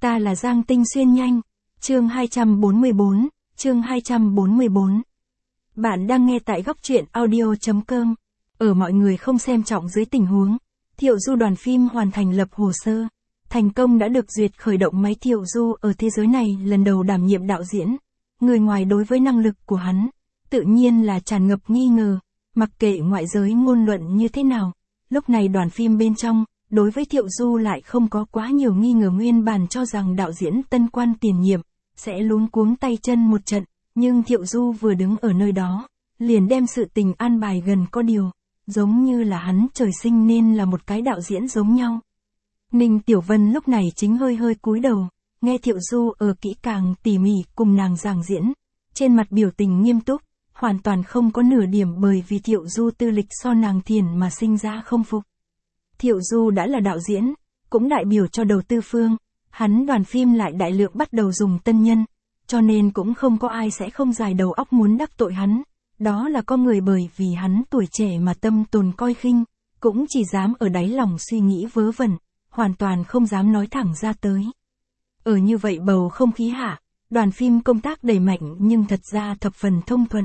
Ta là Giang Tinh Xuyên nhanh. Chương 244, chương 244. Bạn đang nghe tại góc truyện audio.com. Ở mọi người không xem trọng dưới tình huống, Thiệu Du đoàn phim hoàn thành lập hồ sơ. Thành công đã được duyệt khởi động máy. Thiệu Du ở thế giới này lần đầu đảm nhiệm đạo diễn. Người ngoài đối với năng lực của hắn, tự nhiên là tràn ngập nghi ngờ, mặc kệ ngoại giới ngôn luận như thế nào. Lúc này đoàn phim bên trong, đối với Thiệu Du lại không có quá nhiều nghi ngờ. Nguyên bản cho rằng đạo diễn tân quan tiền nhiệm, sẽ luống cuống tay chân một trận, nhưng Thiệu Du vừa đứng ở nơi đó, liền đem sự tình an bài gần có điều, giống như là hắn trời sinh nên là một cái đạo diễn giống nhau. Ninh Tiểu Vân lúc này chính hơi hơi cúi đầu, nghe Thiệu Du ở kỹ càng tỉ mỉ cùng nàng giảng diễn, trên mặt biểu tình nghiêm túc, hoàn toàn không có nửa điểm bởi vì Thiệu Du tư lịch so nàng thiền mà sinh ra không phục. Thiệu Du đã là đạo diễn, cũng đại biểu cho đầu tư phương, hắn đoàn phim lại đại lượng bắt đầu dùng tân nhân, cho nên cũng không có ai sẽ không dài đầu óc muốn đắc tội hắn. Đó là có người bởi vì hắn tuổi trẻ mà tâm tồn coi khinh, cũng chỉ dám ở đáy lòng suy nghĩ vớ vẩn, hoàn toàn không dám nói thẳng ra tới. Ở như vậy bầu không khí hạ, đoàn phim công tác đẩy mạnh nhưng thật ra thập phần thông thuận.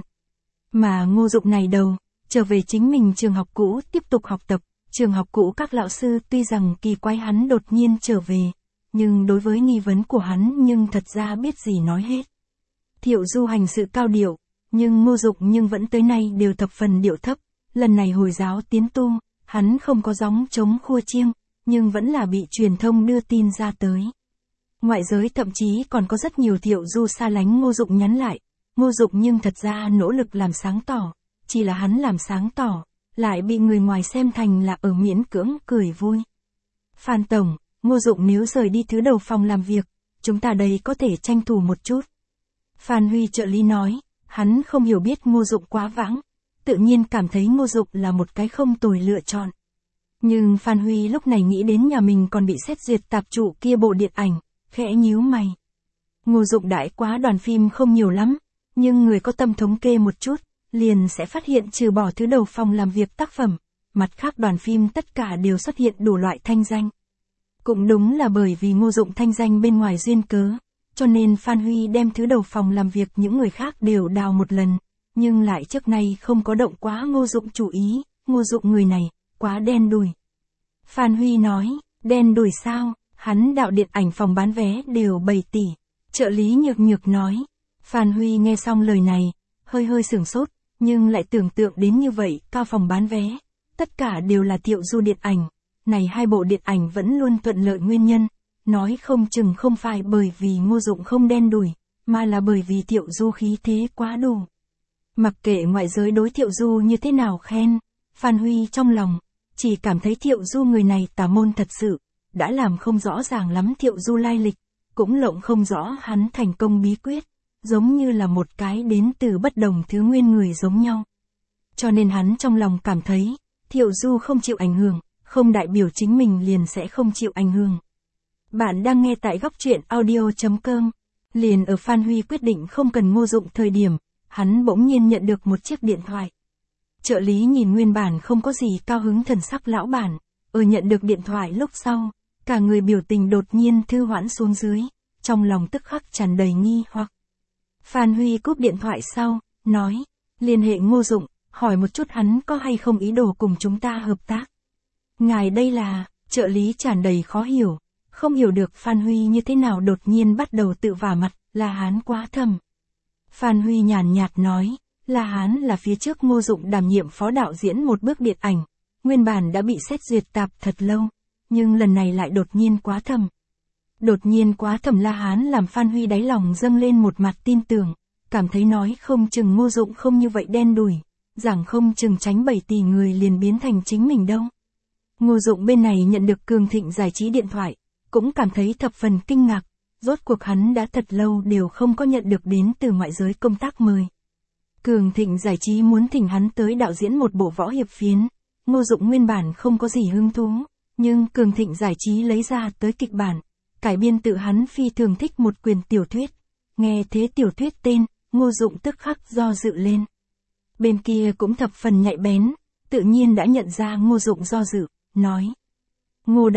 Mà Ngô Dụng này đầu, trở về chính mình trường học cũ tiếp tục học tập. Trường học cũ các lão sư tuy rằng kỳ quái hắn đột nhiên trở về, nhưng đối với nghi vấn của hắn nhưng thật ra biết gì nói hết. Thiệu Du hành sự cao điệu, nhưng Ngô Dụng nhưng vẫn tới nay đều thập phần điệu thấp. Lần này Hồi giáo tiến tu, hắn không có gióng trống khua chiêng, nhưng vẫn là bị truyền thông đưa tin ra tới. Ngoại giới thậm chí còn có rất nhiều Thiệu Du xa lánh Ngô Dụng nhắn lại. Ngô Dụng nhưng thật ra nỗ lực làm sáng tỏ, chỉ là hắn làm sáng tỏ, lại bị người ngoài xem thành là ở miễn cưỡng cười vui. Phan Tổng, Ngô Dụng nếu rời đi thứ đầu phòng làm việc, chúng ta đây có thể tranh thủ một chút. Phan Huy trợ lý nói, hắn không hiểu biết Ngô Dụng quá vãng, tự nhiên cảm thấy Ngô Dụng là một cái không tồi lựa chọn. Nhưng Phan Huy lúc này nghĩ đến nhà mình còn bị xét duyệt tạp trụ kia bộ điện ảnh, khẽ nhíu mày. Ngô Dụng đãi quá đoàn phim không nhiều lắm, nhưng người có tâm thống kê một chút, liền sẽ phát hiện trừ bỏ thứ đầu phòng làm việc tác phẩm, mặt khác đoàn phim tất cả đều xuất hiện đủ loại thanh danh. Cũng đúng là bởi vì Ngô Dụng thanh danh bên ngoài duyên cớ, cho nên Phan Huy đem thứ đầu phòng làm việc những người khác đều đào một lần, nhưng lại trước nay không có động quá Ngô Dụng chủ ý. Ngô Dụng người này, quá đen đủi. Phan Huy nói, đen đủi sao, hắn đạo điện ảnh phòng bán vé đều 7 tỷ. Trợ lý Nhược Nhược nói. Phan Huy nghe xong lời này, hơi hơi sửng sốt, nhưng lại tưởng tượng đến như vậy, cao phòng bán vé, tất cả đều là Thiệu Du điện ảnh, này hai bộ điện ảnh vẫn luôn thuận lợi nguyên nhân, nói không chừng không phải bởi vì Ngô Dụng không đen đủi, mà là bởi vì Thiệu Du khí thế quá đủ. Mặc kệ ngoại giới đối Thiệu Du như thế nào khen, Phan Huy trong lòng, chỉ cảm thấy Thiệu Du người này tà môn thật sự, đã làm không rõ ràng lắm Thiệu Du lai lịch, cũng lộng không rõ hắn thành công bí quyết, giống như là một cái đến từ bất đồng thứ nguyên người giống nhau. Cho nên hắn trong lòng cảm thấy, Thiệu Du không chịu ảnh hưởng, không đại biểu chính mình liền sẽ không chịu ảnh hưởng. Bạn đang nghe tại góc truyện audio.com. Liền ở Phan Huy quyết định không cần Ngô Dụng thời điểm, hắn bỗng nhiên nhận được một chiếc điện thoại. Trợ lý nhìn nguyên bản không có gì cao hứng thần sắc lão bản, nhận được điện thoại lúc sau, cả người biểu tình đột nhiên thư hoãn xuống dưới, trong lòng tức khắc tràn đầy nghi hoặc. Phan Huy cúp điện thoại sau, nói, liên hệ Ngô Dụng, hỏi một chút hắn có hay không ý đồ cùng chúng ta hợp tác. Ngài đây là, trợ lý tràn đầy khó hiểu, không hiểu được Phan Huy như thế nào đột nhiên bắt đầu tự vả mặt, là hắn quá thầm. Phan Huy nhàn nhạt nói, là hắn là phía trước Ngô Dụng đảm nhiệm phó đạo diễn một bước điện ảnh, nguyên bản đã bị xét duyệt tạp thật lâu, nhưng lần này lại đột nhiên quá thầm. Đột nhiên quá thầm La Hán làm Phan Huy đáy lòng dâng lên một mặt tin tưởng, cảm thấy nói không chừng Ngô Dụng không như vậy đen đủi, rằng không chừng tránh 7 tỷ người liền biến thành chính mình đâu. Ngô Dụng bên này nhận được Cường Thịnh Giải trí điện thoại, cũng cảm thấy thập phần kinh ngạc, rốt cuộc hắn đã thật lâu đều không có nhận được đến từ ngoại giới công tác mời. Cường Thịnh Giải trí muốn thỉnh hắn tới đạo diễn một bộ võ hiệp phiến, Ngô Dụng nguyên bản không có gì hứng thú, nhưng Cường Thịnh Giải trí lấy ra tới kịch bản, cải biên tự hắn phi thường thích một quyển tiểu thuyết, nghe thế tiểu thuyết tên, Ngô Dụng tức khắc do dự lên. Bên kia cũng thập phần nhạy bén, tự nhiên đã nhận ra Ngô Dụng do dự, nói. Ngô đạo,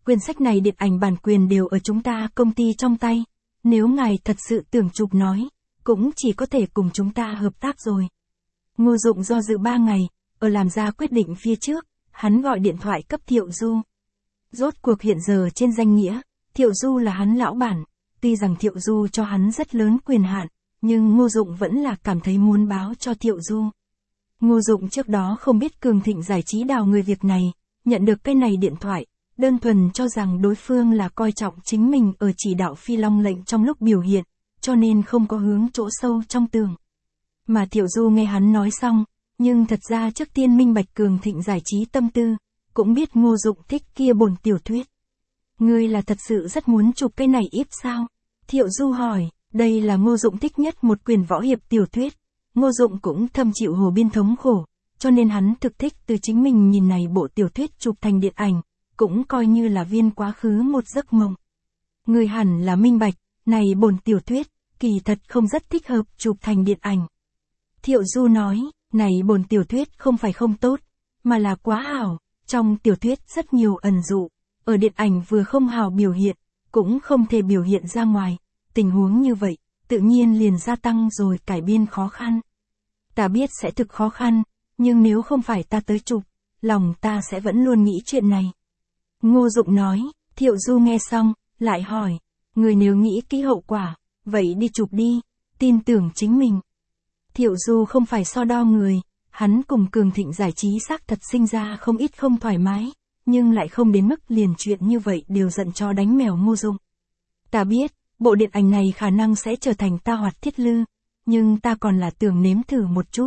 quyển sách này điện ảnh bản quyền đều ở chúng ta công ty trong tay. Nếu ngài thật sự tưởng chụp nói, cũng chỉ có thể cùng chúng ta hợp tác rồi. Ngô Dụng do dự 3 ngày, ở làm ra quyết định phía trước, hắn gọi điện thoại cấp Thiệu Du. Rốt cuộc hiện giờ trên danh nghĩa, Thiệu Du là hắn lão bản, tuy rằng Thiệu Du cho hắn rất lớn quyền hạn, nhưng Ngô Dụng vẫn là cảm thấy muốn báo cho Thiệu Du. Ngô Dụng trước đó không biết Cường Thịnh Giải trí đào người việc này, nhận được cái này điện thoại, đơn thuần cho rằng đối phương là coi trọng chính mình ở chỉ đạo Phi Long lệnh trong lúc biểu hiện, cho nên không có hướng chỗ sâu trong tường. Mà Thiệu Du nghe hắn nói xong, nhưng thật ra trước tiên minh bạch Cường Thịnh Giải trí tâm tư, cũng biết Ngô Dụng thích kia bổn tiểu thuyết. Ngươi là thật sự rất muốn chụp cái này íp sao? Thiệu Du hỏi, đây là Ngô Dụng thích nhất một quyển võ hiệp tiểu thuyết. Ngô Dụng cũng thâm chịu Hồ Biên thống khổ, cho nên hắn thực thích từ chính mình nhìn này bộ tiểu thuyết chụp thành điện ảnh, cũng coi như là viên quá khứ một giấc mộng. Người hẳn là minh bạch, này bổn tiểu thuyết, kỳ thật không rất thích hợp chụp thành điện ảnh. Thiệu Du nói, này bổn tiểu thuyết không phải không tốt, mà là quá hảo, trong tiểu thuyết rất nhiều ẩn dụ, ở điện ảnh vừa không hảo biểu hiện, cũng không thể biểu hiện ra ngoài, tình huống như vậy, tự nhiên liền gia tăng rồi cải biên khó khăn. Ta biết sẽ thực khó khăn, nhưng nếu không phải ta tới chụp, lòng ta sẽ vẫn luôn nghĩ chuyện này. Ngô Dụng nói, Thiệu Du nghe xong, lại hỏi, người nếu nghĩ kỹ hậu quả, vậy đi chụp đi, tin tưởng chính mình. Thiệu Du không phải so đo người, hắn cùng Cường Thịnh Giải trí xác thật sinh ra không ít không thoải mái, nhưng lại không đến mức liền chuyện như vậy đều giận chó đánh mèo Ngô Dụng. Ta biết, bộ điện ảnh này khả năng sẽ trở thành ta hoạt thiết lư, nhưng ta còn là tưởng nếm thử một chút.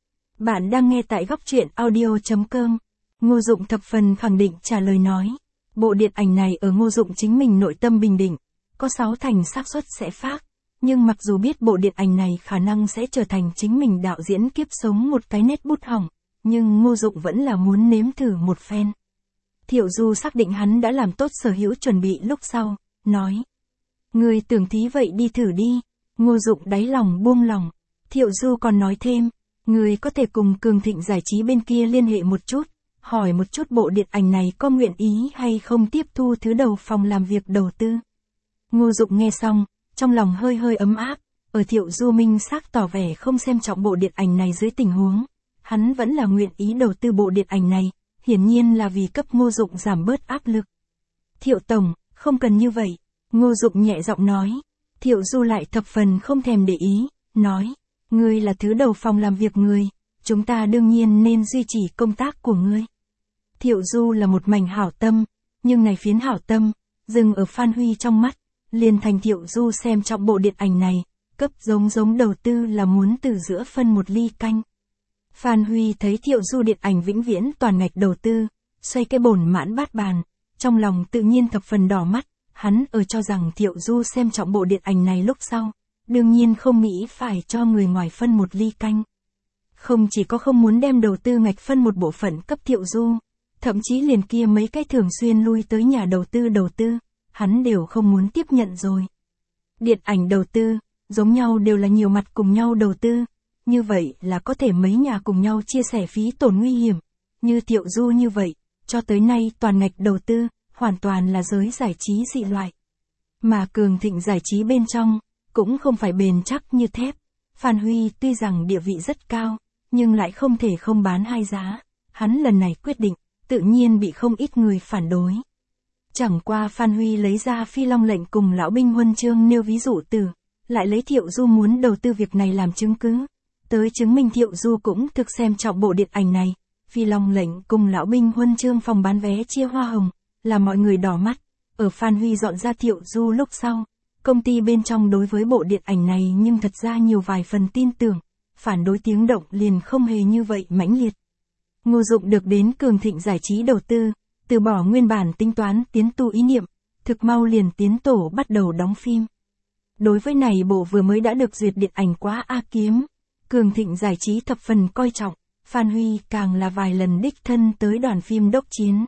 Bạn đang nghe tại góc truyện audio.com. Ngô Dụng thập phần khẳng định trả lời nói. Bộ điện ảnh này ở Ngô Dụng chính mình nội tâm bình định, có 6 thành xác suất sẽ phát. Nhưng mặc dù biết bộ điện ảnh này khả năng sẽ trở thành chính mình đạo diễn kiếp sống một cái nét bút hỏng, nhưng Ngô Dụng vẫn là muốn nếm thử một phen. Thiệu Du xác định hắn đã làm tốt sở hữu chuẩn bị lúc sau, nói. Người tưởng thí vậy đi thử đi. Ngô Dụng đáy lòng buông lòng. Thiệu Du còn nói thêm, người có thể cùng Cường Thịnh Giải trí bên kia liên hệ một chút, hỏi một chút bộ điện ảnh này có nguyện ý hay không tiếp thu thứ đầu phòng làm việc đầu tư. Ngô Dụng nghe xong, trong lòng hơi hơi ấm áp, ở Thiệu Du minh xác tỏ vẻ không xem trọng bộ điện ảnh này dưới tình huống, hắn vẫn là nguyện ý đầu tư bộ điện ảnh này, hiển nhiên là vì cấp Ngô Dụng giảm bớt áp lực. Thiệu Tổng, không cần như vậy, Ngô Dụng nhẹ giọng nói. Thiệu Du lại thập phần không thèm để ý, nói, ngươi là thứ đầu phòng làm việc người, chúng ta đương nhiên nên duy trì công tác của ngươi. Thiệu Du là một mảnh hảo tâm, nhưng này phiến hảo tâm, dừng ở Phan Huy trong mắt, liền thành Thiệu Du xem trọng bộ điện ảnh này, cấp giống đầu tư là muốn từ giữa phân một ly canh. Phan Huy thấy Thiệu Du điện ảnh vĩnh viễn toàn ngạch đầu tư, xoay cái bồn mãn bát bàn, trong lòng tự nhiên thập phần đỏ mắt. Hắn cho rằng Thiệu Du xem trọng bộ điện ảnh này lúc sau, đương nhiên không nghĩ phải cho người ngoài phân một ly canh. Không chỉ có không muốn đem đầu tư ngạch phân một bộ phận cấp Thiệu Du, thậm chí liền kia mấy cái thường xuyên lui tới nhà đầu tư, hắn đều không muốn tiếp nhận rồi. Điện ảnh đầu tư, giống nhau đều là nhiều mặt cùng nhau đầu tư, như vậy là có thể mấy nhà cùng nhau chia sẻ phí tổn nguy hiểm, như Thiệu Du như vậy, cho tới nay toàn ngạch đầu tư, hoàn toàn là giới giải trí dị loại. Mà Cường Thịnh Giải trí bên trong, cũng không phải bền chắc như thép. Phan Huy tuy rằng địa vị rất cao, nhưng lại không thể không bán hai giá. Hắn lần này quyết định, tự nhiên bị không ít người phản đối. Chẳng qua Phan Huy lấy ra Phi Long lệnh cùng Lão binh huân chương nêu ví dụ từ, lại lấy Thiệu Du muốn đầu tư việc này làm chứng cứ. Tới chứng minh Thiệu Du cũng thực xem trọng bộ điện ảnh này. Phi Long lệnh cùng Lão binh huân chương phòng bán vé chia hoa hồng, là mọi người đỏ mắt. Ở Phan Huy dọn ra Thiệu Du lúc sau, công ty bên trong đối với bộ điện ảnh này nhưng thật ra nhiều vài phần tin tưởng, phản đối tiếng động liền không hề như vậy mãnh liệt. Ngô Dụng được đến Cường Thịnh Giải trí đầu tư, từ bỏ nguyên bản tính toán tiến tu ý niệm, thực mau liền tiến tổ bắt đầu đóng phim. Đối với này bộ vừa mới đã được duyệt điện ảnh Quá A Kiếm, Cường Thịnh Giải trí thập phần coi trọng, Phan Huy càng là vài lần đích thân tới đoàn phim đốc chiến.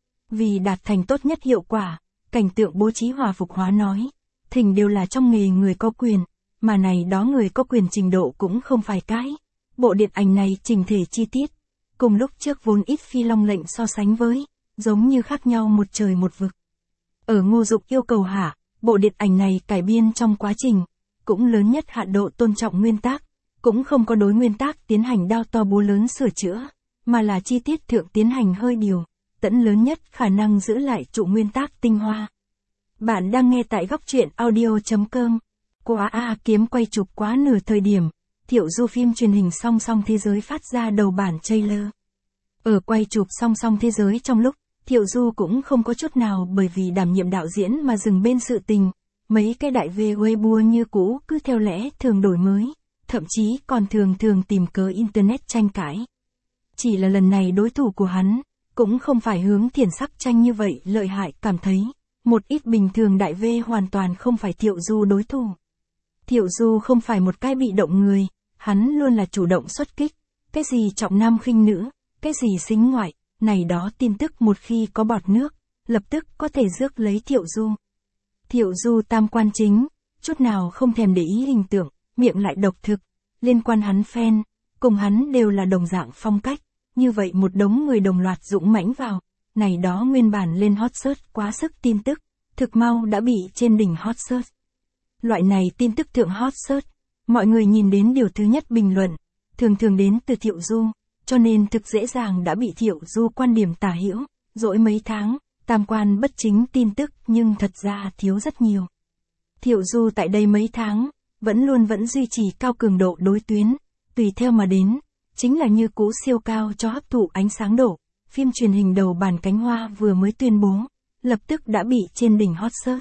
Vì đạt thành tốt nhất hiệu quả, cảnh tượng bố trí hòa phục hóa nói, thỉnh đều là trong nghề người có quyền, mà này đó người có quyền trình độ cũng không phải cái. Bộ điện ảnh này chỉnh thể chi tiết, cùng lúc trước vốn ít Phi Long lệnh so sánh với, giống như khác nhau một trời một vực. Ở Ngô Dục yêu cầu hạ, bộ điện ảnh này cải biên trong quá trình, cũng lớn nhất hạn độ tôn trọng nguyên tác, cũng không có đối nguyên tác tiến hành đao to búa lớn sửa chữa, mà là chi tiết thượng tiến hành hơi điều, tận lớn nhất khả năng giữ lại trụ nguyên tác tinh hoa. Bạn đang nghe tại góc truyện audio.com. Quá kiếm quay chụp quá nửa thời điểm, Thiệu Du phim truyền hình Song Song Thế Giới phát ra đầu bản trailer. Ở quay chụp Song Song Thế Giới trong lúc, Thiệu Du cũng không có chút nào bởi vì đảm nhiệm đạo diễn mà dừng bên sự tình, mấy cái đại về Weibo như cũ cứ theo lẽ thường đổi mới, thậm chí còn thường tìm cớ internet tranh cãi. Chỉ là lần này đối thủ của hắn, cũng không phải hướng thiển sắc tranh như vậy lợi hại cảm thấy, một ít bình thường đại V hoàn toàn không phải Thiệu Du đối thủ. Thiệu Du không phải một cái bị động người, hắn luôn là chủ động xuất kích, cái gì trọng nam khinh nữ, cái gì xính ngoại, này đó tin tức một khi có bọt nước, lập tức có thể rước lấy Thiệu Du. Thiệu Du tam quan chính, chút nào không thèm để ý hình tượng, miệng lại độc thực, liên quan hắn fan, cùng hắn đều là đồng dạng phong cách, như vậy một đống người đồng loạt dũng mãnh vào, này đó nguyên bản lên hot search quá sức tin tức, thực mau đã bị trên đỉnh hot search. Loại này tin tức thượng hot search, mọi người nhìn đến điều thứ nhất bình luận, thường đến từ Thiệu Du, cho nên thực dễ dàng đã bị Thiệu Du quan điểm tả hữu, dỗi mấy tháng, tam quan bất chính tin tức nhưng thật ra thiếu rất nhiều. Thiệu Du tại đây mấy tháng, vẫn duy trì cao cường độ đối tuyến, tùy theo mà đến, chính là như cũ siêu cao cho hấp thụ ánh sáng độ, phim truyền hình đầu bản cánh hoa vừa mới tuyên bố, lập tức đã bị trên đỉnh hot search.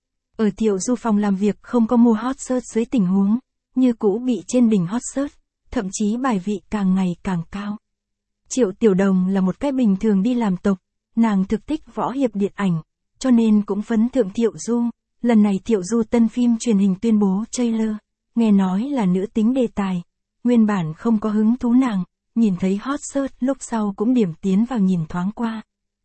Ở Thiệu Du phòng làm việc không có mua hot search dưới tình huống, như cũ bị trên đỉnh hot search, thậm chí bài vị càng ngày càng cao. Triệu Tiểu Đồng là một cái bình thường đi làm tộc, nàng thực thích võ hiệp điện ảnh, cho nên cũng phấn thượng Thiệu Du. Lần này Thiệu Du tân phim truyền hình tuyên bố trailer, nghe nói là nữ tính đề tài, nguyên bản không có hứng thú nàng, nhìn thấy hot search lúc sau cũng điểm tiến vào nhìn thoáng qua.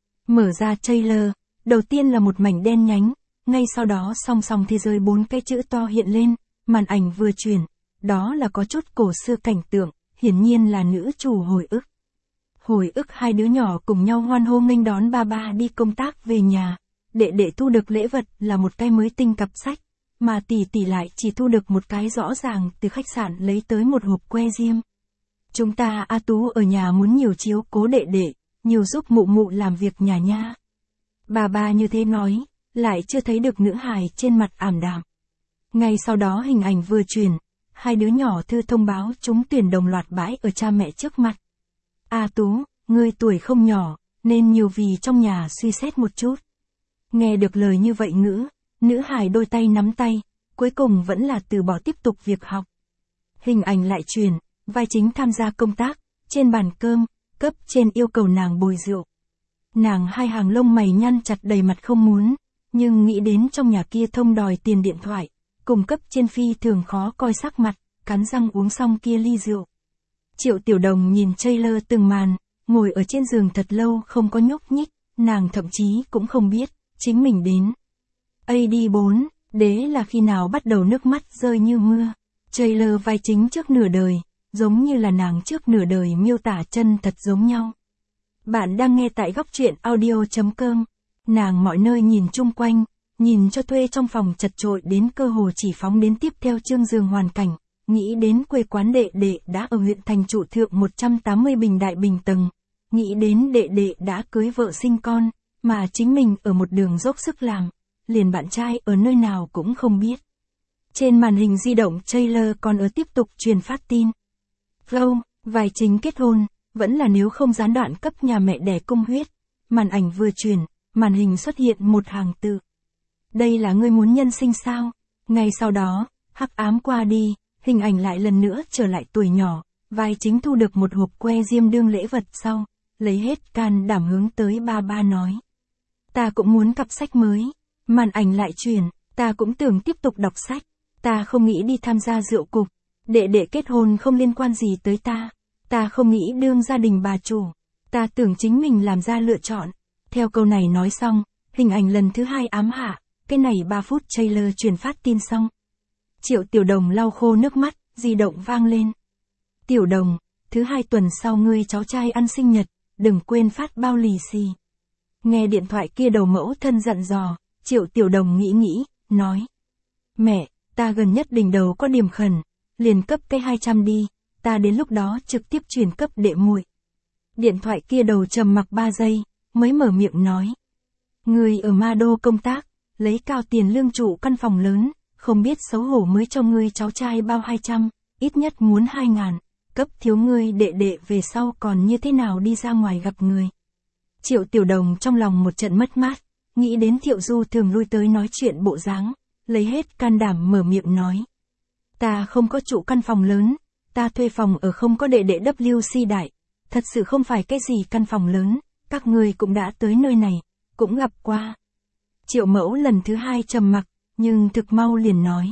Mở ra trailer, đầu tiên là một mảnh đen nhánh, ngay sau đó Song Song Thế Giới 4 cái chữ to hiện lên, màn ảnh vừa chuyển, đó là có chút cổ xưa cảnh tượng, hiển nhiên là nữ chủ hồi ức. Hồi ức hai đứa nhỏ cùng nhau hoan hô nghênh đón ba đi công tác về nhà, đệ thu được lễ vật là một cái mới tinh cặp sách, mà tỷ lại chỉ thu được một cái rõ ràng từ khách sạn lấy tới một hộp que diêm. Chúng ta A Tú ở nhà muốn nhiều chiếu cố đệ, nhiều giúp mụ làm việc nhà nha. Bà như thế nói, lại chưa thấy được nữ hài trên mặt ảm đạm. Ngay sau đó hình ảnh vừa truyền, hai đứa nhỏ thư thông báo trúng tuyển đồng loạt bãi ở cha mẹ trước mặt. A Tú, ngươi tuổi không nhỏ, nên nhiều vì trong nhà suy xét một chút. Nghe được lời như vậy nữ hài đôi tay nắm tay, cuối cùng vẫn là từ bỏ tiếp tục việc học. Hình ảnh lại truyền, vai chính tham gia công tác, trên bàn cơm, cấp trên yêu cầu nàng bồi rượu. Nàng hai hàng lông mày nhăn chặt đầy mặt không muốn, nhưng nghĩ đến trong nhà kia thông đòi tiền điện thoại, cùng cấp trên phi thường khó coi sắc mặt, cắn răng uống xong kia ly rượu. Triệu Tiểu Đồng nhìn trailer từng màn, ngồi ở trên giường thật lâu không có nhúc nhích, nàng thậm chí cũng không biết, chính mình đến. AD4, đế là khi nào bắt đầu nước mắt rơi như mưa. Trailer vai chính trước nửa đời, giống như là nàng trước nửa đời miêu tả chân thật giống nhau. Bạn đang nghe tại góc truyện audio.com. Nàng mọi nơi nhìn chung quanh, nhìn cho thuê trong phòng chật chội đến cơ hồ chỉ phóng đến tiếp theo chương giường hoàn cảnh, nghĩ đến quê quán đệ đã ở huyện thành trụ thượng 180 bình đại bình tầng, nghĩ đến đệ đã cưới vợ sinh con, mà chính mình ở một đường dốc sức làm, liền bạn trai ở nơi nào cũng không biết. Trên màn hình di động trailer còn ở tiếp tục truyền phát tin. Vai chính kết hôn, vẫn là nếu không gián đoạn cấp nhà mẹ đẻ cung huyết. Màn ảnh vừa truyền, màn hình xuất hiện một hàng tự. Đây là ngươi muốn nhân sinh sao? Ngay sau đó, hắc ám qua đi, hình ảnh lại lần nữa trở lại tuổi nhỏ, vai chính thu được một hộp que diêm đương lễ vật sau, lấy hết can đảm hướng tới ba nói. Ta cũng muốn cặp sách mới. Màn ảnh lại truyền, ta cũng tưởng tiếp tục đọc sách, ta không nghĩ đi tham gia rượu cục, đệ kết hôn không liên quan gì tới ta không nghĩ đương gia đình bà chủ, ta tưởng chính mình làm ra lựa chọn. Theo câu này nói xong, hình ảnh lần thứ hai ám hạ, cái này 3 phút trailer truyền phát tin xong. Triệu Tiểu Đồng lau khô nước mắt, di động vang lên. Tiểu Đồng, thứ 2 tuần sau ngươi cháu trai ăn sinh nhật, đừng quên phát bao lì xì. Nghe điện thoại kia đầu mẫu thân dặn dò, Triệu Tiểu Đồng nghĩ, nói. Mẹ, ta gần nhất đỉnh đầu có điểm khẩn, liền cấp cái 200 đi, ta đến lúc đó trực tiếp chuyển cấp đệ muội. Điện thoại kia đầu trầm mặc 3 giây, mới mở miệng nói. Ngươi ở Ma Đô công tác, lấy cao tiền lương trụ căn phòng lớn, không biết xấu hổ mới cho ngươi cháu trai bao 200, ít nhất muốn 2.000, cấp thiếu ngươi đệ đệ về sau còn như thế nào đi ra ngoài gặp người. Triệu Tiểu Đồng trong lòng một trận mất mát, nghĩ đến Thiệu Du thường lui tới nói chuyện bộ dáng, lấy hết can đảm mở miệng nói. Ta không có trụ căn phòng lớn, ta thuê phòng ở không có đệ đệ WC đại, thật sự không phải cái gì căn phòng lớn, các ngươi cũng đã tới nơi này, cũng gặp qua. Triệu Mẫu lần thứ 2 trầm mặc, nhưng thực mau liền nói.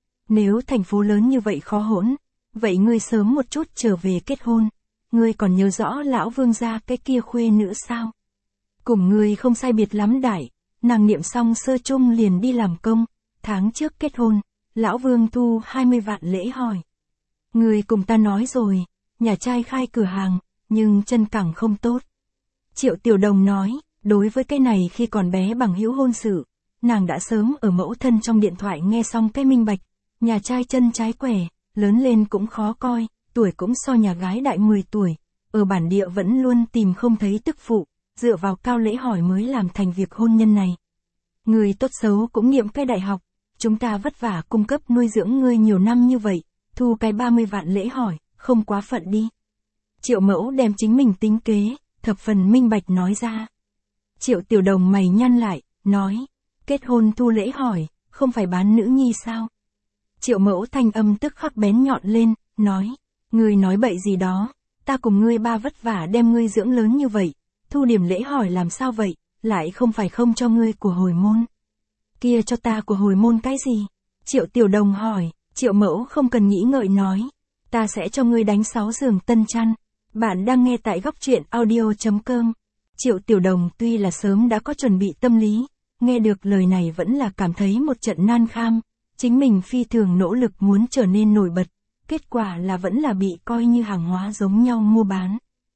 Nếu thành phố lớn như vậy khó hỗn, vậy ngươi sớm một chút trở về kết hôn, ngươi còn nhớ rõ lão Vương gia cái kia khuê nữ sao? Cùng ngươi không sai biệt lắm đại, nàng niệm xong sơ chung liền đi làm công, tháng trước kết hôn, lão Vương thu 20 vạn lễ hỏi. Ngươi cùng ta nói rồi, nhà trai khai cửa hàng, nhưng chân cẳng không tốt. Triệu Tiểu Đồng nói, đối với cái này khi còn bé bằng hữu hôn sự, nàng đã sớm ở mẫu thân trong điện thoại nghe xong cái minh bạch, nhà trai chân trái quẻ, lớn lên cũng khó coi, tuổi cũng so nhà gái đại 10 tuổi, ở bản địa vẫn luôn tìm không thấy tức phụ, dựa vào cao lễ hỏi mới làm thành việc hôn nhân này. Người tốt xấu cũng niệm cái đại học, chúng ta vất vả cung cấp nuôi dưỡng ngươi nhiều năm như vậy, thu cái 30 vạn lễ hỏi, không quá phận đi. Triệu Mẫu đem chính mình tính kế, thập phần minh bạch nói ra. Triệu Tiểu Đồng mày nhăn lại, nói, kết hôn thu lễ hỏi, không phải bán nữ nhi sao? Triệu Mẫu thanh âm tức khắc bén nhọn lên, nói, ngươi nói bậy gì đó, ta cùng ngươi ba vất vả đem ngươi dưỡng lớn như vậy, thu điểm lễ hỏi làm sao vậy, lại không phải không cho ngươi của hồi môn. Kia cho ta của hồi môn cái gì? Triệu Tiểu Đồng hỏi, Triệu Mẫu không cần nghĩ ngợi nói, ta sẽ cho ngươi đánh 6 giường tân chăn. Bạn đang nghe tại góc truyện audio.com. Triệu Tiểu Đồng tuy là sớm đã có chuẩn bị tâm lý, nghe được lời này vẫn là cảm thấy một trận nan kham, chính mình phi thường nỗ lực muốn trở nên nổi bật, kết quả là vẫn là bị coi như hàng hóa giống nhau mua bán.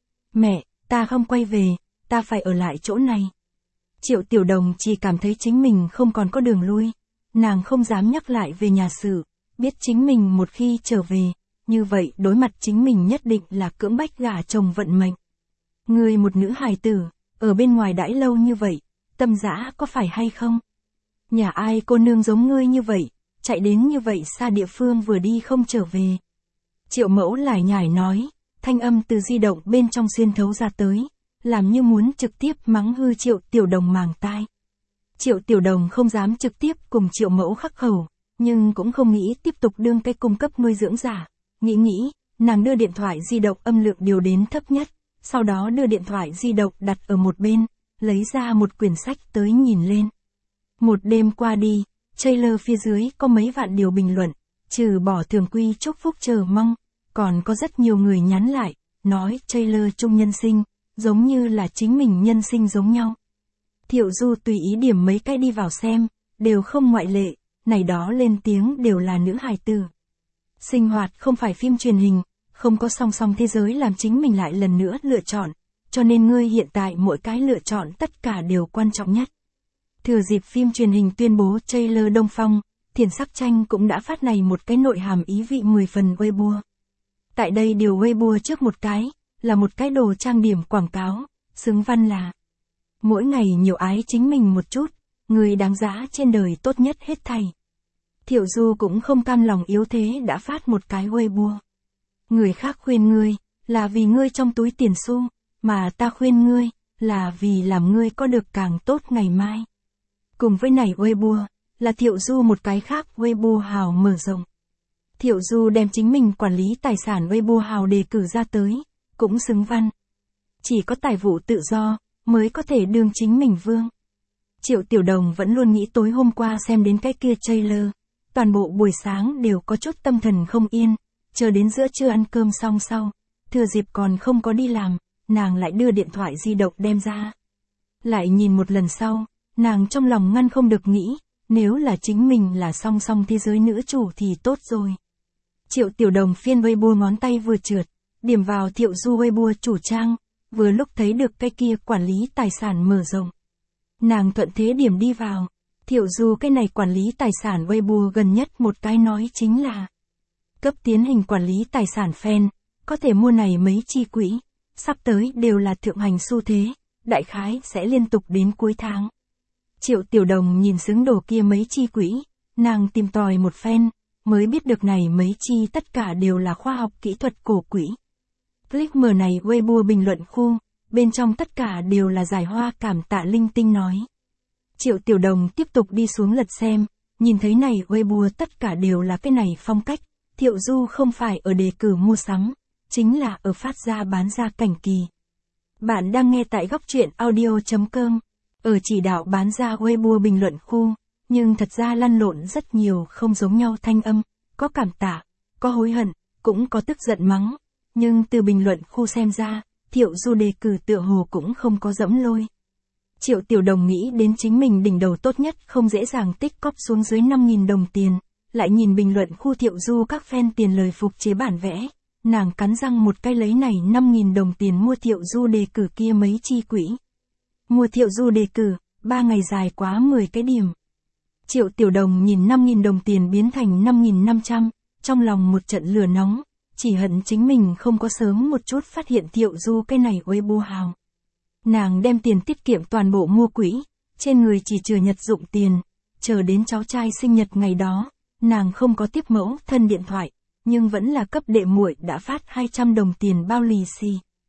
Mẹ, ta không quay về, ta phải ở lại chỗ này. Triệu Tiểu Đồng chỉ cảm thấy chính mình không còn có đường lui, nàng không dám nhắc lại về nhà sự, biết chính mình một khi trở về, như vậy đối mặt chính mình nhất định là cưỡng bách gả chồng vận mệnh. Người một nữ hài tử, ở bên ngoài đãi lâu như vậy, tâm dã có phải hay không? Nhà ai cô nương giống ngươi như vậy, chạy đến như vậy xa địa phương vừa đi không trở về. Triệu Mẫu lải nhải nói, thanh âm từ di động bên trong xuyên thấu ra tới, làm như muốn trực tiếp mắng hư Triệu Tiểu Đồng màng tai. Triệu Tiểu Đồng không dám trực tiếp cùng Triệu Mẫu khắc khẩu, nhưng cũng không nghĩ tiếp tục đương cái cung cấp nuôi dưỡng giả. Nghĩ, nàng đưa điện thoại di động âm lượng điều đến thấp nhất, sau đó đưa điện thoại di động đặt ở một bên, lấy ra một quyển sách tới nhìn lên. Một đêm qua đi, trailer phía dưới có mấy vạn điều bình luận, trừ bỏ thường quy chúc phúc chờ mong, còn có rất nhiều người nhắn lại, nói trailer chung nhân sinh, giống như là chính mình nhân sinh giống nhau. Thiệu Du tùy ý điểm mấy cái đi vào xem, đều không ngoại lệ, này đó lên tiếng đều là nữ hài tử. Sinh hoạt không phải phim truyền hình, không có song song thế giới làm chính mình lại lần nữa lựa chọn, cho nên ngươi hiện tại mỗi cái lựa chọn tất cả đều quan trọng nhất. Thừa dịp phim truyền hình tuyên bố trailer Đông Phong, Thiền Sắc Tranh cũng đã phát này một cái nội hàm ý vị 10 phần Weibo. Tại đây điều Weibo trước một cái, là một cái đồ trang điểm quảng cáo, xứng văn là mỗi ngày nhiều ái chính mình một chút, người đáng giá trên đời tốt nhất hết thảy. Thiệu Du cũng không cam lòng yếu thế đã phát một cái Weibo. Người khác khuyên ngươi, là vì ngươi trong túi tiền xu, mà ta khuyên ngươi, là vì làm ngươi có được càng tốt ngày mai. Cùng với này Weibo, là Thiệu Du một cái khác Weibo hào mở rộng. Thiệu Du đem chính mình quản lý tài sản Weibo hào đề cử ra tới, cũng xứng văn. Chỉ có tài vụ tự do, mới có thể đương chính mình vương. Triệu Tiểu Đồng vẫn luôn nghĩ tối hôm qua xem đến cái kia trailer. Toàn bộ buổi sáng đều có chút tâm thần không yên, chờ đến giữa trưa ăn cơm xong sau, thừa dịp còn không có đi làm, nàng lại đưa điện thoại di động đem ra. Lại nhìn một lần sau, nàng trong lòng ngăn không được nghĩ, nếu là chính mình là song song thế giới nữ chủ thì tốt rồi. Triệu Tiểu Đồng phiên Weibo ngón tay vừa trượt, điểm vào Thiệu Du Weibo chủ trang, vừa lúc thấy được cái kia quản lý tài sản mở rộng. Nàng thuận thế điểm đi vào, Thiệu Du cái này quản lý tài sản Weibo gần nhất một cái nói chính là cấp tiến hình quản lý tài sản fan, có thể mua này mấy chi quỹ, sắp tới đều là thượng hành xu thế, đại khái sẽ liên tục đến cuối tháng. Triệu Tiểu Đồng nhìn xứng đồ kia mấy chi quỹ, nàng tìm tòi một phen, mới biết được này mấy chi tất cả đều là khoa học kỹ thuật cổ quỹ. Click mở này Weibo bình luận khu, bên trong tất cả đều là giải hoa cảm tạ linh tinh nói. Triệu Tiểu Đồng tiếp tục đi xuống lật xem, nhìn thấy này Weibo tất cả đều là cái này phong cách, Thiệu Du không phải ở đề cử mua sắm, chính là ở phát ra bán ra cảnh kỳ. Bạn đang nghe tại góc truyện audio.com, ở chỉ đạo bán ra Weibo bình luận khu, nhưng thật ra lăn lộn rất nhiều không giống nhau thanh âm, có cảm tạ, có hối hận, cũng có tức giận mắng, nhưng từ bình luận khu xem ra, Thiệu Du đề cử tựa hồ cũng không có dẫm lôi. Triệu Tiểu Đồng nghĩ đến chính mình đỉnh đầu tốt nhất không dễ dàng tích cóp xuống dưới 5.000 đồng tiền, lại nhìn bình luận khu Thiệu Du các fan tiền lời phục chế bản vẽ, nàng cắn răng một cái lấy này 5.000 đồng tiền mua Thiệu Du đề cử kia mấy chi quỹ. Mua Thiệu Du đề cử, 3 ngày dài quá 10 cái điểm. Triệu Tiểu Đồng nhìn 5.000 đồng tiền biến thành 5.500, trong lòng một trận lửa nóng, chỉ hận chính mình không có sớm một chút phát hiện Thiệu Du cái này Weibo hào. Nàng đem tiền tiết kiệm toàn bộ mua quỹ, trên người chỉ chừa nhật dụng tiền, chờ đến cháu trai sinh nhật ngày đó, nàng không có tiếp mẫu thân điện thoại, nhưng vẫn là cấp đệ muội đã phát 200 đồng tiền bao lì xì.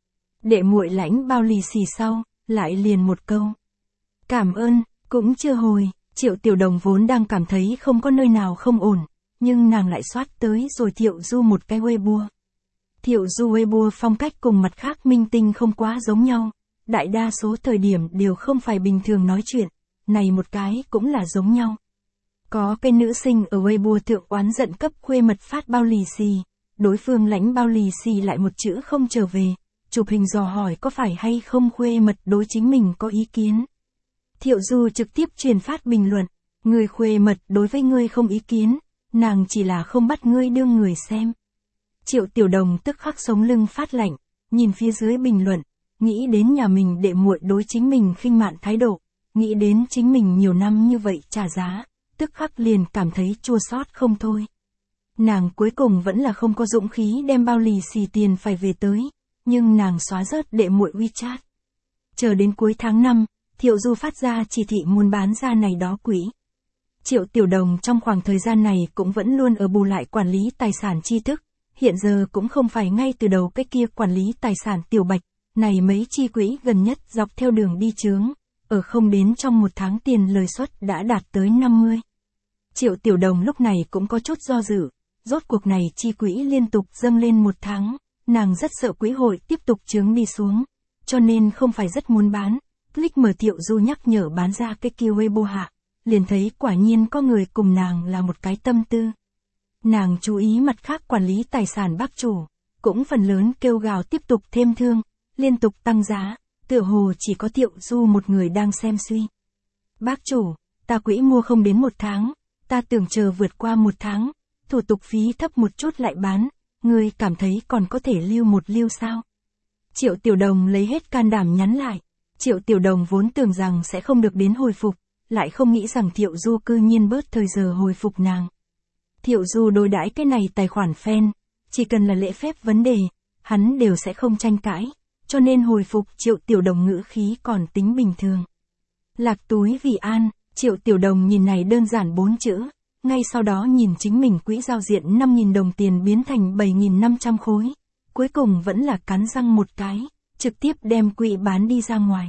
Đệ muội lãnh bao lì xì sau, lại liền một câu. Cảm ơn, cũng chưa hồi, Triệu Tiểu Đồng vốn đang cảm thấy không có nơi nào không ổn, nhưng nàng lại soát tới rồi Thiệu Du một cái Weibo. Thiệu Du Weibo phong cách cùng mặt khác minh tinh không quá giống nhau, đại đa số thời điểm đều không phải bình thường nói chuyện, này một cái cũng là giống nhau. Có cái nữ sinh ở Weibo thượng oán giận cấp khuê mật phát bao lì xì, đối phương lãnh bao lì xì lại một chữ không trở về, chụp hình dò hỏi có phải hay không khuê mật đối chính mình có ý kiến. Thiệu Du trực tiếp truyền phát bình luận, người khuê mật đối với ngươi không ý kiến, nàng chỉ là không bắt ngươi đương người xem. Triệu Tiểu Đồng tức khắc sống lưng phát lạnh, nhìn phía dưới bình luận, nghĩ đến nhà mình đệ muội đối chính mình khinh mạn thái độ, nghĩ đến chính mình nhiều năm như vậy trả giá, tức khắc liền cảm thấy chua xót không thôi. Nàng cuối cùng vẫn là không có dũng khí đem bao lì xì tiền phải về tới, nhưng nàng xóa rớt đệ muội WeChat. Chờ đến cuối tháng 5, Thiệu Du phát ra chỉ thị muốn bán ra này đó quỹ. Triệu Tiểu Đồng trong khoảng thời gian này cũng vẫn luôn ở bù lại quản lý tài sản tri thức, hiện giờ cũng không phải ngay từ đầu cái kia quản lý tài sản tiểu bạch, này mấy chi quỹ gần nhất dọc theo đường đi chướng, ở không đến trong một tháng tiền lời suất đã đạt tới 50. Triệu Tiểu Đồng lúc này cũng có chút do dự, rốt cuộc này chi quỹ liên tục dâng lên một tháng, nàng rất sợ quỹ hội tiếp tục chướng đi xuống, cho nên không phải rất muốn bán. Click mở Thiệu Du nhắc nhở bán ra cái kia Weibo hạ, liền thấy quả nhiên có người cùng nàng là một cái tâm tư. Nàng chú ý mặt khác quản lý tài sản bác chủ, cũng phần lớn kêu gào tiếp tục thêm thương, liên tục tăng giá, tựa hồ chỉ có Thiệu Du một người đang xem suy. Bác chủ, ta quỹ mua không đến một tháng, ta tưởng chờ vượt qua một tháng, thủ tục phí thấp một chút lại bán, ngươi cảm thấy còn có thể lưu một lưu sao? Triệu Tiểu Đồng lấy hết can đảm nhắn lại. Triệu Tiểu Đồng vốn tưởng rằng sẽ không được đến hồi phục, lại không nghĩ rằng Thiệu Du cư nhiên bớt thời giờ hồi phục nàng. Thiệu Du đối đãi cái này tài khoản fan, chỉ cần là lễ phép vấn đề, hắn đều sẽ không tranh cãi, cho nên hồi phục Triệu Tiểu Đồng ngữ khí còn tính bình thường. Lạc túi vì an, Triệu Tiểu Đồng nhìn này đơn giản 4 chữ, ngay sau đó nhìn chính mình quỹ giao diện 5.000 đồng tiền biến thành 7.500 khối, cuối cùng vẫn là cắn răng một cái, trực tiếp đem quỹ bán đi ra ngoài.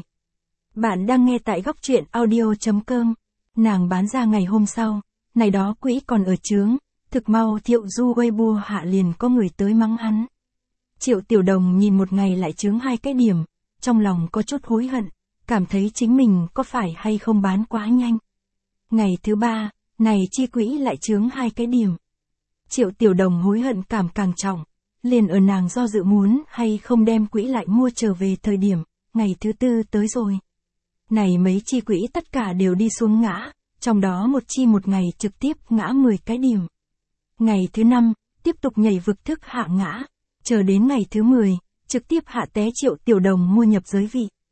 Bạn đang nghe tại góc truyện audio.com, nàng bán ra ngày hôm sau, này đó quỹ còn ở chướng, thực mau Thiệu Du Weibo hạ liền có người tới mắng hắn. Triệu Tiểu Đồng nhìn một ngày lại chướng 2 cái điểm, trong lòng có chút hối hận, cảm thấy chính mình có phải hay không bán quá nhanh. Ngày thứ 3, này chi quỹ lại chướng 2 cái điểm. Triệu Tiểu Đồng hối hận cảm càng trọng, liền ở nàng do dự muốn hay không đem quỹ lại mua trở về thời điểm, ngày thứ 4 tới rồi. Này mấy chi quỹ tất cả đều đi xuống ngã, trong đó một chi một ngày trực tiếp ngã 10 cái điểm. Ngày thứ 5, tiếp tục nhảy vực thức hạ ngã, chờ đến ngày thứ 10, trực tiếp hạ té Triệu Tiểu Đồng mua nhập giới vị.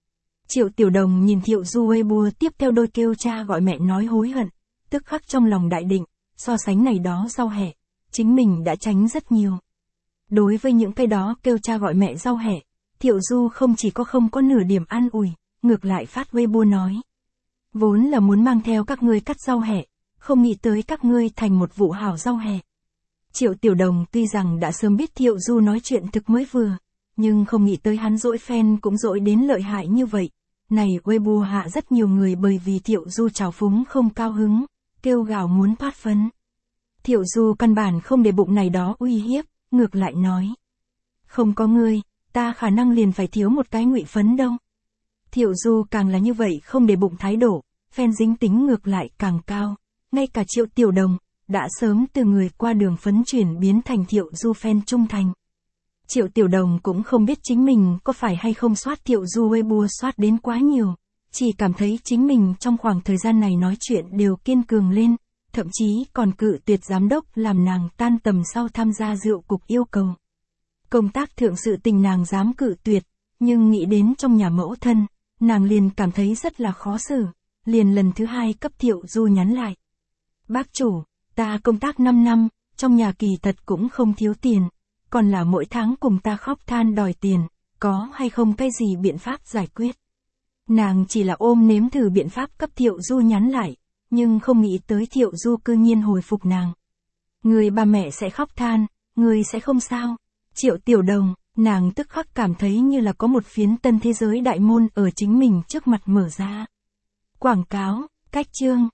Triệu Tiểu Đồng nhìn Thiệu Du Weibo tiếp theo đôi kêu cha gọi mẹ nói hối hận, tức khắc trong lòng đại định, so sánh này đó rau hẹ, chính mình đã tránh rất nhiều. Đối với những cái đó kêu cha gọi mẹ rau hẹ, Thiệu Du không chỉ không có nửa điểm an ủi, ngược lại phát Weibo nói. Vốn là muốn mang theo các ngươi cắt rau hẹ, không nghĩ tới các ngươi thành một vụ hảo rau hẹ. Triệu Tiểu Đồng tuy rằng đã sớm biết Thiệu Du nói chuyện thực mới vừa, nhưng không nghĩ tới hắn dỗi fan cũng dỗi đến lợi hại như vậy. Này Weibo hạ rất nhiều người bởi vì Thiệu Du trào phúng không cao hứng, kêu gào muốn thoát phấn. Thiệu Du căn bản không để bụng này đó uy hiếp, ngược lại nói. Không có ngươi, ta khả năng liền phải thiếu một cái ngụy phấn đâu. Thiệu Du càng là như vậy không để bụng thái độ, fan dính tính ngược lại càng cao. Ngay cả Triệu Tiểu Đồng, đã sớm từ người qua đường phấn chuyển biến thành Thiệu Du fan trung thành. Triệu Tiểu Đồng cũng không biết chính mình có phải hay không soát Thiệu Du Weibo soát đến quá nhiều, chỉ cảm thấy chính mình trong khoảng thời gian này nói chuyện đều kiên cường lên, thậm chí còn cự tuyệt giám đốc làm nàng tan tầm sau tham gia rượu cục yêu cầu. Công tác thượng sự tình nàng dám cự tuyệt, nhưng nghĩ đến trong nhà mẫu thân, nàng liền cảm thấy rất là khó xử, liền lần thứ 2 cấp Thiệu Du nhắn lại. Bác chủ, ta công tác 5 năm, trong nhà kỳ thật cũng không thiếu tiền, còn là mỗi tháng cùng ta khóc than đòi tiền, có hay không cái gì biện pháp giải quyết. Nàng chỉ là ôm nếm thử biện pháp cấp Thiệu Du nhắn lại, nhưng không nghĩ tới Thiệu Du cư nhiên hồi phục nàng. Người bà mẹ sẽ khóc than, người sẽ không sao. Triệu Tiểu Đồng, nàng tức khắc cảm thấy như là có một phiến tân thế giới đại môn ở chính mình trước mặt mở ra. Quảng cáo, cách chương.